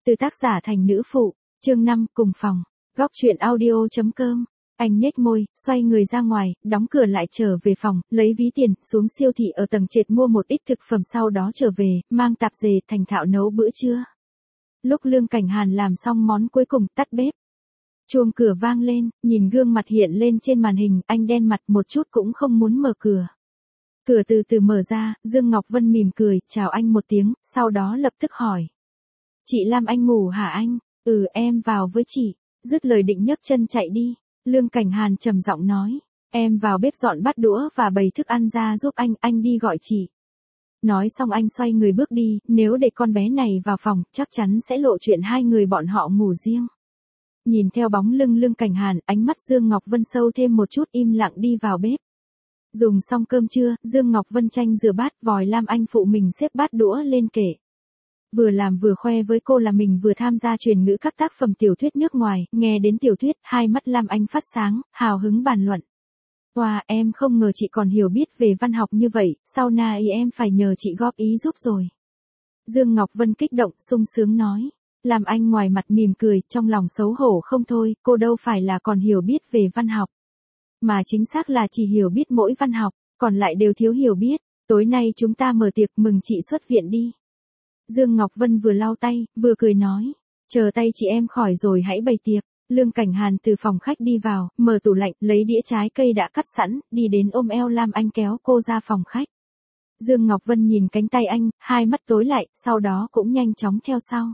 Từ tác giả thành nữ phụ, chương 5, cùng phòng, góc truyện audio.com. Anh nhếch môi, xoay người ra ngoài, đóng cửa lại trở về phòng, lấy ví tiền, xuống siêu thị ở tầng trệt mua một ít thực phẩm sau đó trở về, mang tạp dề thành thạo nấu bữa trưa. Lúc Lương Cảnh Hàn làm xong món cuối cùng tắt bếp. Chuông cửa vang lên, nhìn gương mặt hiện lên trên màn hình, anh đen mặt một chút cũng không muốn mở cửa. Cửa từ từ mở ra, Dương Ngọc Vân mỉm cười, chào anh một tiếng, sau đó lập tức hỏi. Chị Lam Anh ngủ hả anh? Ừ, em vào với chị. Dứt lời định nhấc chân chạy đi. Lương Cảnh Hàn trầm giọng nói. Em vào bếp dọn bát đũa và bày thức ăn ra giúp anh đi gọi chị. Nói xong anh xoay người bước đi, nếu để con bé này vào phòng, chắc chắn sẽ lộ chuyện hai người bọn họ ngủ riêng. Nhìn theo bóng lưng Lương Cảnh Hàn, ánh mắt Dương Ngọc Vân sâu thêm một chút, im lặng đi vào bếp. Dùng xong cơm trưa, Dương Ngọc Vân tranh rửa bát, vòi Lam Anh phụ mình xếp bát đũa lên kệ. Vừa làm vừa khoe với cô là mình vừa tham gia truyền ngữ các tác phẩm tiểu thuyết nước ngoài, nghe đến tiểu thuyết, hai mắt Lam Anh phát sáng, hào hứng bàn luận. Wow, em không ngờ chị còn hiểu biết về văn học như vậy, sau này em phải nhờ chị góp ý giúp rồi. Dương Ngọc Vân kích động, sung sướng nói. Lam Anh ngoài mặt mỉm cười, trong lòng xấu hổ không thôi, cô đâu phải là còn hiểu biết về văn học. Mà chính xác là chỉ hiểu biết mỗi văn học, còn lại đều thiếu hiểu biết. Tối nay chúng ta mở tiệc mừng chị xuất viện đi. Dương Ngọc Vân vừa lau tay, vừa cười nói. Chờ tay chị em khỏi rồi hãy bày tiệc. Lương Cảnh Hàn từ phòng khách đi vào, mở tủ lạnh, lấy đĩa trái cây đã cắt sẵn, đi đến ôm eo Lam Anh kéo cô ra phòng khách. Dương Ngọc Vân nhìn cánh tay anh, hai mắt tối lại, sau đó cũng nhanh chóng theo sau.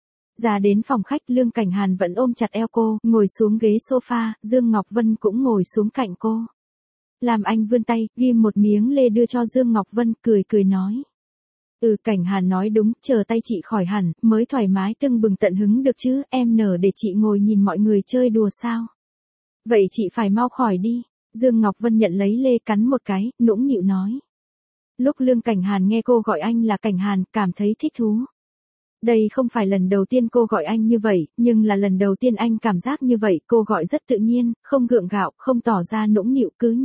Ra đến phòng khách, Lương Cảnh Hàn vẫn ôm chặt eo cô, ngồi xuống ghế sofa, Dương Ngọc Vân cũng ngồi xuống cạnh cô. Lam Anh vươn tay, ghim một miếng lê đưa cho Dương Ngọc Vân, cười nói. Ừ, Cảnh Hàn nói đúng, chờ tay chị khỏi hẳn, mới thoải mái tưng bừng tận hứng được chứ, em nở để chị ngồi nhìn mọi người chơi đùa sao. Vậy chị phải mau khỏi đi. Dương Ngọc Vân nhận lấy lê cắn một cái, nũng nịu nói. Lúc Lương Cảnh Hàn nghe cô gọi anh là Cảnh Hàn, cảm thấy thích thú. Đây không phải lần đầu tiên cô gọi anh như vậy, nhưng là lần đầu tiên anh cảm giác như vậy, cô gọi rất tự nhiên, không gượng gạo, không tỏ ra nũng nịu, cứ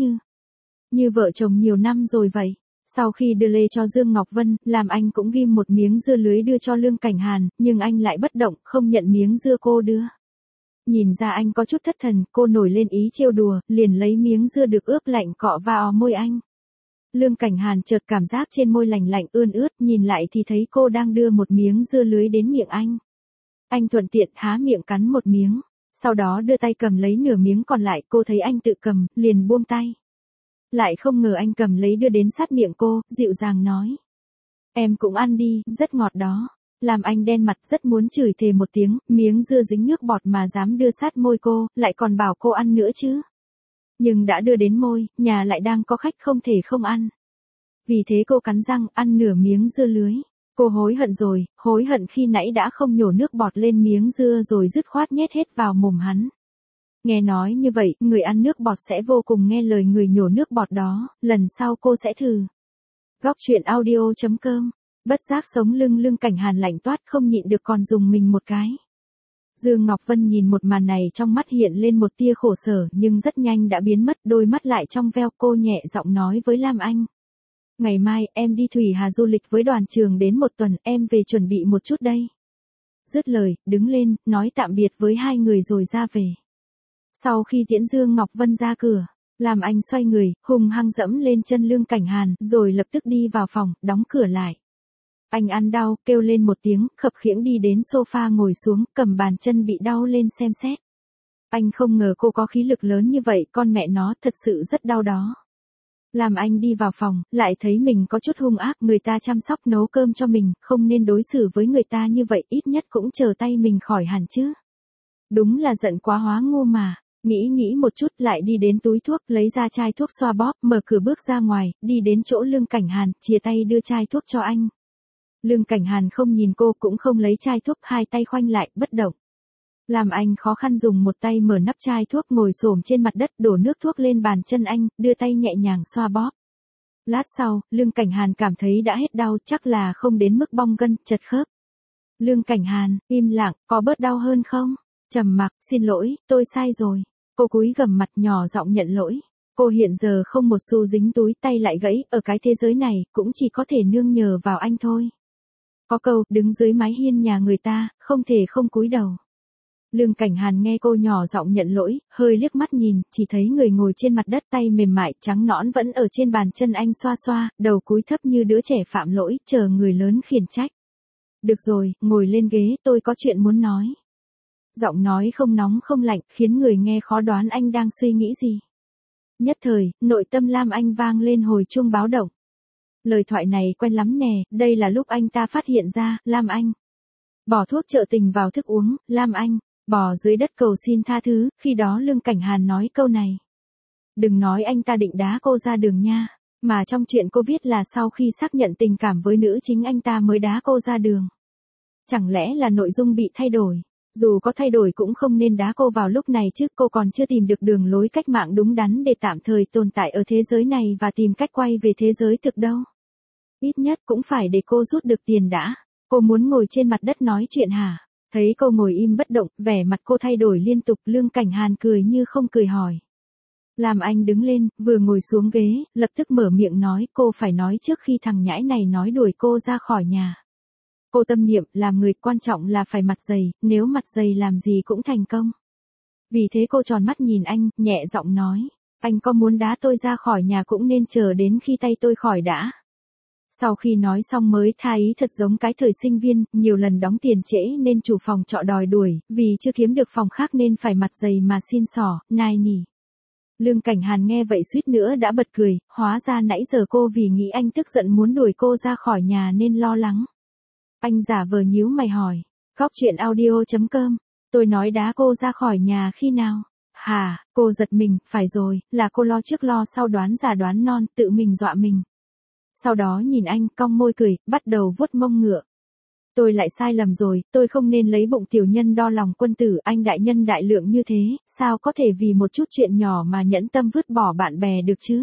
như vợ chồng nhiều năm rồi vậy. Sau khi đưa lê cho Dương Ngọc Vân, làm anh cũng ghim một miếng dưa lưới đưa cho Lương Cảnh Hàn, nhưng anh lại bất động, không nhận miếng dưa cô đưa. Nhìn ra anh có chút thất thần, cô nổi lên ý trêu đùa, liền lấy miếng dưa được ướp lạnh cọ vào môi anh. Lương Cảnh Hàn chợt cảm giác trên môi lạnh lạnh ươn ướt, nhìn lại thì thấy cô đang đưa một miếng dưa lưới đến miệng anh. Anh thuận tiện há miệng cắn một miếng, sau đó đưa tay cầm lấy nửa miếng còn lại, cô thấy anh tự cầm, liền buông tay. Lại không ngờ anh cầm lấy đưa đến sát miệng cô, dịu dàng nói. Em cũng ăn đi, rất ngọt đó. Làm anh đen mặt rất muốn chửi thề một tiếng, miếng dưa dính nước bọt mà dám đưa sát môi cô, lại còn bảo cô ăn nữa chứ. Nhưng đã đưa đến môi, nhà lại đang có khách không thể không ăn. Vì thế cô cắn răng, ăn nửa miếng dưa lưới. Cô hối hận rồi, hối hận khi nãy đã không nhổ nước bọt lên miếng dưa rồi dứt khoát nhét hết vào mồm hắn. Nghe nói như vậy, người ăn nước bọt sẽ vô cùng nghe lời người nhổ nước bọt đó, lần sau cô sẽ thử. Góc truyện audio.com. Bất giác sống lưng Lương Cảnh Hàn lạnh toát, không nhịn được còn dùng mình một cái. Dương Ngọc Vân nhìn một màn này trong mắt hiện lên một tia khổ sở, nhưng rất nhanh đã biến mất, đôi mắt lại trong veo. Cô nhẹ giọng nói với Lam Anh. Ngày mai, em đi Thủy Hà du lịch với đoàn trường đến một tuần, em về chuẩn bị một chút đây. Dứt lời, đứng lên, nói tạm biệt với hai người rồi ra về. Sau khi tiễn Dương Ngọc Vân ra cửa, Lam Anh xoay người, hung hăng dẫm lên chân Lương Cảnh Hàn, rồi lập tức đi vào phòng, đóng cửa lại. Anh ăn đau, kêu lên một tiếng, khập khiễng đi đến sofa ngồi xuống, cầm bàn chân bị đau lên xem xét. Anh không ngờ cô có khí lực lớn như vậy, con mẹ nó, thật sự rất đau đó. Làm anh đi vào phòng, lại thấy mình có chút hung ác, người ta chăm sóc nấu cơm cho mình, không nên đối xử với người ta như vậy, ít nhất cũng chờ tay mình khỏi hẳn chứ. Đúng là giận quá hóa ngu mà. Nghĩ một chút lại đi đến túi thuốc, lấy ra chai thuốc xoa bóp, mở cửa bước ra ngoài, đi đến chỗ Lương Cảnh Hàn, chìa tay đưa chai thuốc cho anh. Lương Cảnh Hàn không nhìn cô cũng không lấy chai thuốc, hai tay khoanh lại, bất động. Làm anh khó khăn dùng một tay mở nắp chai thuốc, ngồi xổm trên mặt đất, đổ nước thuốc lên bàn chân anh, đưa tay nhẹ nhàng xoa bóp. Lát sau, Lương Cảnh Hàn cảm thấy đã hết đau, chắc là không đến mức bong gân, chật khớp. Lương Cảnh Hàn, im lặng, có bớt đau hơn không? Trầm mặc, xin lỗi, tôi sai rồi. Cô cúi gằm mặt nhỏ giọng nhận lỗi. Cô hiện giờ không một xu dính túi, tay lại gãy, ở cái thế giới này, cũng chỉ có thể nương nhờ vào anh thôi. Có câu, đứng dưới mái hiên nhà người ta, không thể không cúi đầu. Lương Cảnh Hàn nghe cô nhỏ giọng nhận lỗi, hơi liếc mắt nhìn, chỉ thấy người ngồi trên mặt đất tay mềm mại trắng nõn vẫn ở trên bàn chân anh xoa xoa, đầu cúi thấp như đứa trẻ phạm lỗi, chờ người lớn khiển trách. Được rồi, ngồi lên ghế, tôi có chuyện muốn nói. Giọng nói không nóng không lạnh, khiến người nghe khó đoán anh đang suy nghĩ gì. Nhất thời, nội tâm Lam Anh vang lên hồi chuông báo động. Lời thoại này quen lắm nè, đây là lúc anh ta phát hiện ra, Lam Anh. Bỏ thuốc trợ tình vào thức uống, Lam Anh. Bò dưới đất cầu xin tha thứ, khi đó Lương Cảnh Hàn nói câu này. Đừng nói anh ta định đá cô ra đường nha, mà trong chuyện cô viết là sau khi xác nhận tình cảm với nữ chính anh ta mới đá cô ra đường. Chẳng lẽ là nội dung bị thay đổi? Dù có thay đổi cũng không nên đá cô vào lúc này chứ, cô còn chưa tìm được đường lối cách mạng đúng đắn để tạm thời tồn tại ở thế giới này và tìm cách quay về thế giới thực đâu. Ít nhất cũng phải để cô rút được tiền đã. Cô muốn ngồi trên mặt đất nói chuyện hả? Thấy cô ngồi im bất động, vẻ mặt cô thay đổi liên tục, Lương Cảnh Hàn cười như không cười hỏi. Làm anh đứng lên, vừa ngồi xuống ghế, lập tức mở miệng nói, cô phải nói trước khi thằng nhãi này nói đuổi cô ra khỏi nhà. Cô tâm niệm, làm người quan trọng là phải mặt dày, nếu mặt dày làm gì cũng thành công. Vì thế cô tròn mắt nhìn anh, nhẹ giọng nói, anh có muốn đá tôi ra khỏi nhà cũng nên chờ đến khi tay tôi khỏi đã. Sau khi nói xong mới tha ý thật giống cái thời sinh viên, nhiều lần đóng tiền trễ nên chủ phòng trọ đòi đuổi, vì chưa kiếm được phòng khác nên phải mặt dày mà xin xỏ, nài nỉ. Lương Cảnh Hàn nghe vậy suýt nữa đã bật cười, hóa ra nãy giờ cô vì nghĩ anh tức giận muốn đuổi cô ra khỏi nhà nên lo lắng. Anh giả vờ nhíu mày hỏi, Góc Chuyện Audio.com, tôi nói đá cô ra khỏi nhà khi nào? Hà, cô giật mình, phải rồi, là cô lo trước lo sau đoán già đoán non, tự mình dọa mình. Sau đó nhìn anh, cong môi cười, bắt đầu vuốt mông ngựa. Tôi lại sai lầm rồi, tôi không nên lấy bụng tiểu nhân đo lòng quân tử, anh đại nhân đại lượng như thế, sao có thể vì một chút chuyện nhỏ mà nhẫn tâm vứt bỏ bạn bè được chứ?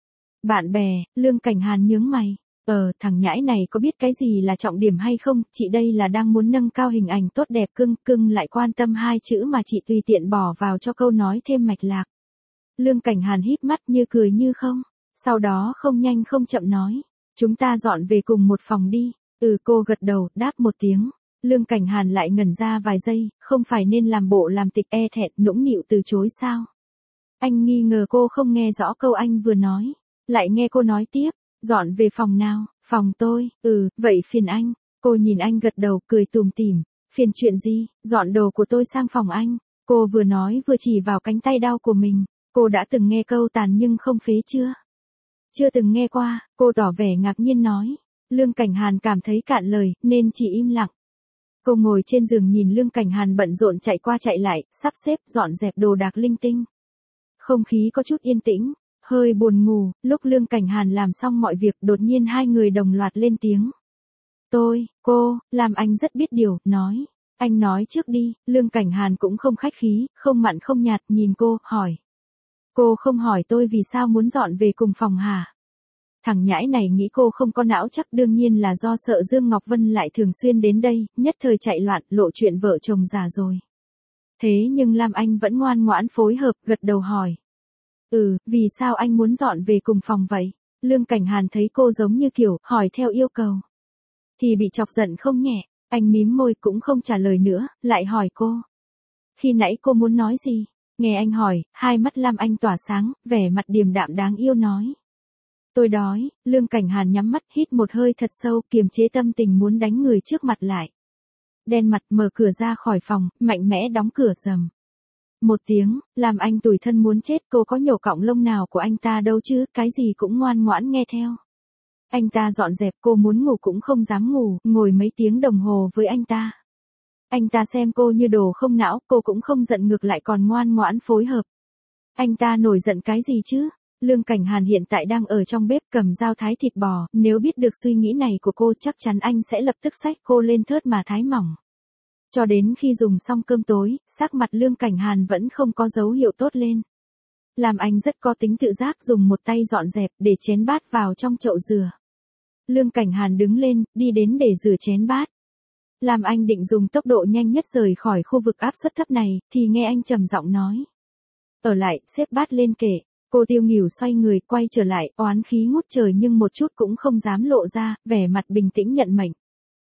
Bạn bè, Lương Cảnh Hàn nhướng mày. Thằng nhãi này có biết cái gì là trọng điểm hay không, chị đây là đang muốn nâng cao hình ảnh tốt đẹp cưng lại quan tâm hai chữ mà chị tùy tiện bỏ vào cho câu nói thêm mạch lạc. Lương Cảnh Hàn híp mắt như cười như không, sau đó không nhanh không chậm nói, chúng ta dọn về cùng một phòng đi. Cô gật đầu, đáp một tiếng. Lương Cảnh Hàn lại ngẩn ra vài giây, không phải nên làm bộ làm tịch e thẹn nũng nịu từ chối sao? Anh nghi ngờ cô không nghe rõ câu anh vừa nói, lại nghe cô nói tiếp, dọn về phòng nào? Phòng tôi. Vậy phiền anh. Cô nhìn anh gật đầu, cười tủm tỉm. Phiền chuyện gì? Dọn đồ của tôi sang phòng anh. Cô vừa nói vừa chỉ vào cánh tay đau của mình. Cô đã từng nghe câu tàn nhưng không phế chưa? Chưa từng nghe qua, cô tỏ vẻ ngạc nhiên nói. Lương Cảnh Hàn cảm thấy cạn lời, nên chỉ im lặng. Cô ngồi trên giường nhìn Lương Cảnh Hàn bận rộn chạy qua chạy lại, sắp xếp, dọn dẹp đồ đạc linh tinh. Không khí có chút yên tĩnh, hơi buồn ngủ, lúc Lương Cảnh Hàn làm xong mọi việc đột nhiên hai người đồng loạt lên tiếng. Cô, làm anh rất biết điều, nói. Anh nói trước đi, Lương Cảnh Hàn cũng không khách khí, không mặn không nhạt, nhìn cô, hỏi. Cô không hỏi tôi vì sao muốn dọn về cùng phòng hả? Thằng nhãi này nghĩ cô không có não chắc, đương nhiên là do sợ Dương Ngọc Vân lại thường xuyên đến đây, nhất thời chạy loạn, lộ chuyện vợ chồng già rồi. Thế nhưng Lam Anh vẫn ngoan ngoãn phối hợp, gật đầu hỏi. Vì sao anh muốn dọn về cùng phòng vậy? Lương Cảnh Hàn thấy cô giống như kiểu, hỏi theo yêu cầu. Thì bị chọc giận không nhẹ, anh mím môi cũng không trả lời nữa, lại hỏi cô. Khi nãy cô muốn nói gì? Nghe anh hỏi, hai mắt Lam Anh tỏa sáng, vẻ mặt điềm đạm đáng yêu nói. Tôi đói. Lương Cảnh Hàn nhắm mắt hít một hơi thật sâu, kiềm chế tâm tình muốn đánh người trước mặt lại. Đen mặt mở cửa ra khỏi phòng, mạnh mẽ đóng cửa rầm. Một tiếng, làm anh tủi thân muốn chết, cô có nhổ cọng lông nào của anh ta đâu chứ, cái gì cũng ngoan ngoãn nghe theo. Anh ta dọn dẹp, cô muốn ngủ cũng không dám ngủ, ngồi mấy tiếng đồng hồ với anh ta. Anh ta xem cô như đồ không não, cô cũng không giận, ngược lại còn ngoan ngoãn phối hợp. Anh ta nổi giận cái gì chứ? Lương Cảnh Hàn hiện tại đang ở trong bếp cầm dao thái thịt bò, nếu biết được suy nghĩ này của cô chắc chắn anh sẽ lập tức xách cô lên thớt mà thái mỏng. Cho đến khi dùng xong cơm tối, sắc mặt Lương Cảnh Hàn vẫn không có dấu hiệu tốt lên. Làm anh rất có tính tự giác, dùng một tay dọn dẹp để chén bát vào trong chậu rửa. Lương Cảnh Hàn đứng lên, đi đến để rửa chén bát. Làm anh định dùng tốc độ nhanh nhất rời khỏi khu vực áp suất thấp này, thì nghe anh trầm giọng nói. Ở lại, xếp bát lên kệ. Cô Tiêu Nghỉu xoay người, quay trở lại, oán khí ngút trời nhưng một chút cũng không dám lộ ra, vẻ mặt bình tĩnh nhận mệnh.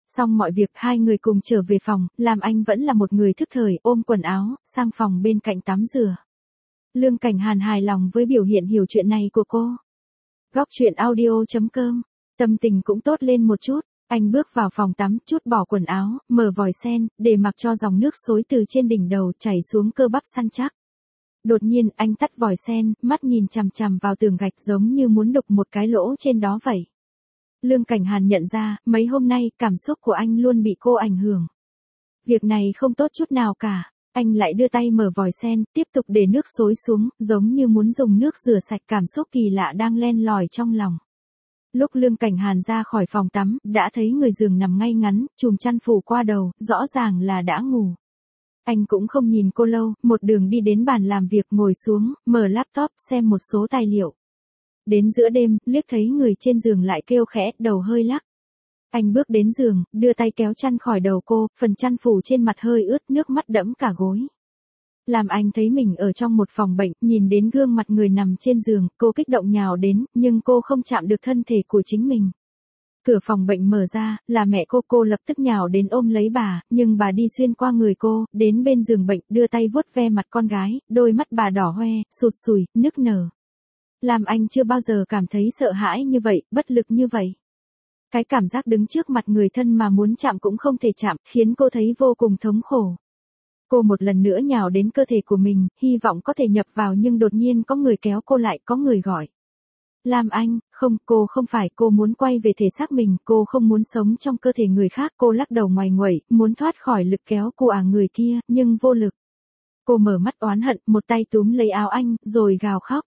Xong mọi việc hai người cùng trở về phòng, làm anh vẫn là một người thức thời, ôm quần áo, sang phòng bên cạnh tắm rửa. Lương Cảnh Hàn hài lòng với biểu hiện hiểu chuyện này của cô. Góc chuyện audio.com, tâm tình cũng tốt lên một chút. Anh bước vào phòng tắm, trút bỏ quần áo, mở vòi sen, để mặc cho dòng nước xối từ trên đỉnh đầu chảy xuống cơ bắp săn chắc. Đột nhiên anh tắt vòi sen, mắt nhìn chằm chằm vào tường gạch giống như muốn đục một cái lỗ trên đó vậy. Lương Cảnh Hàn nhận ra, mấy hôm nay cảm xúc của anh luôn bị cô ảnh hưởng. Việc này không tốt chút nào cả. Anh lại đưa tay mở vòi sen, tiếp tục để nước xối xuống, giống như muốn dùng nước rửa sạch cảm xúc kỳ lạ đang len lỏi trong lòng. Lúc Lương Cảnh Hàn ra khỏi phòng tắm, đã thấy người giường nằm ngay ngắn, chùm chăn phủ qua đầu, rõ ràng là đã ngủ. Anh cũng không nhìn cô lâu, một đường đi đến bàn làm việc ngồi xuống, mở laptop, xem một số tài liệu. Đến giữa đêm, liếc thấy người trên giường lại kêu khẽ, đầu hơi lắc. Anh bước đến giường, đưa tay kéo chăn khỏi đầu cô, phần chăn phủ trên mặt hơi ướt, nước mắt đẫm cả gối. Làm anh thấy mình ở trong một phòng bệnh, nhìn đến gương mặt người nằm trên giường, cô kích động nhào đến, nhưng cô không chạm được thân thể của chính mình. Cửa phòng bệnh mở ra, là mẹ cô lập tức nhào đến ôm lấy bà, nhưng bà đi xuyên qua người cô, đến bên giường bệnh, đưa tay vuốt ve mặt con gái, đôi mắt bà đỏ hoe, sụt sùi, nức nở. Làm anh chưa bao giờ cảm thấy sợ hãi như vậy, bất lực như vậy. Cái cảm giác đứng trước mặt người thân mà muốn chạm cũng không thể chạm, khiến cô thấy vô cùng thống khổ. Cô một lần nữa nhào đến cơ thể của mình, hy vọng có thể nhập vào nhưng đột nhiên có người kéo cô lại, có người gọi. Lam Anh, không, cô không phải, cô muốn quay về thể xác mình, cô không muốn sống trong cơ thể người khác, cô lắc đầu ngoài nguậy, muốn thoát khỏi lực kéo của người kia, nhưng vô lực. Cô mở mắt oán hận, một tay túm lấy áo anh, rồi gào khóc.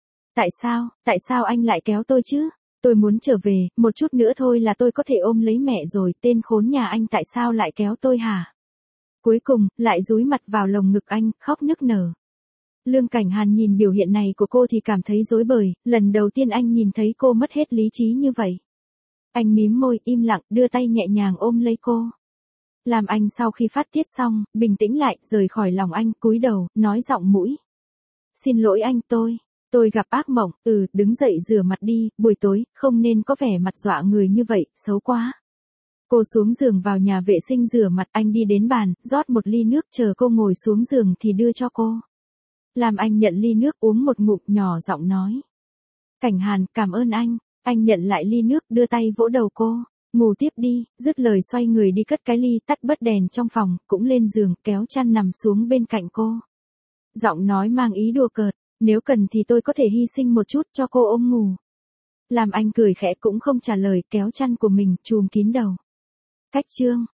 Tại sao anh lại kéo tôi chứ? Tôi muốn trở về, một chút nữa thôi là tôi có thể ôm lấy mẹ rồi, tên khốn nhà anh tại sao lại kéo tôi hả? Cuối cùng, lại dúi mặt vào lồng ngực anh, khóc nức nở. Lương Cảnh Hàn nhìn biểu hiện này của cô thì cảm thấy rối bời, lần đầu tiên anh nhìn thấy cô mất hết lý trí như vậy. Anh mím môi, im lặng, đưa tay nhẹ nhàng ôm lấy cô. Làm anh sau khi phát tiết xong, bình tĩnh lại, rời khỏi lòng anh, cúi đầu, nói giọng mũi. Xin lỗi anh, tôi gặp ác mộng, đứng dậy rửa mặt đi, buổi tối, không nên có vẻ mặt dọa người như vậy, xấu quá. Cô xuống giường vào nhà vệ sinh rửa mặt, anh đi đến bàn, rót một ly nước, chờ cô ngồi xuống giường thì đưa cho cô. Làm anh nhận ly nước, uống một ngụm, nhỏ giọng nói. Cảnh Hàn, cảm ơn anh nhận lại ly nước, đưa tay vỗ đầu cô. Ngủ tiếp đi, dứt lời xoay người đi cất cái ly, tắt bớt đèn trong phòng, cũng lên giường, kéo chăn nằm xuống bên cạnh cô. Giọng nói mang ý đùa cợt, nếu cần thì tôi có thể hy sinh một chút cho cô ôm ngủ. Làm anh cười khẽ cũng không trả lời, kéo chăn của mình, chùm kín đầu. Cách chương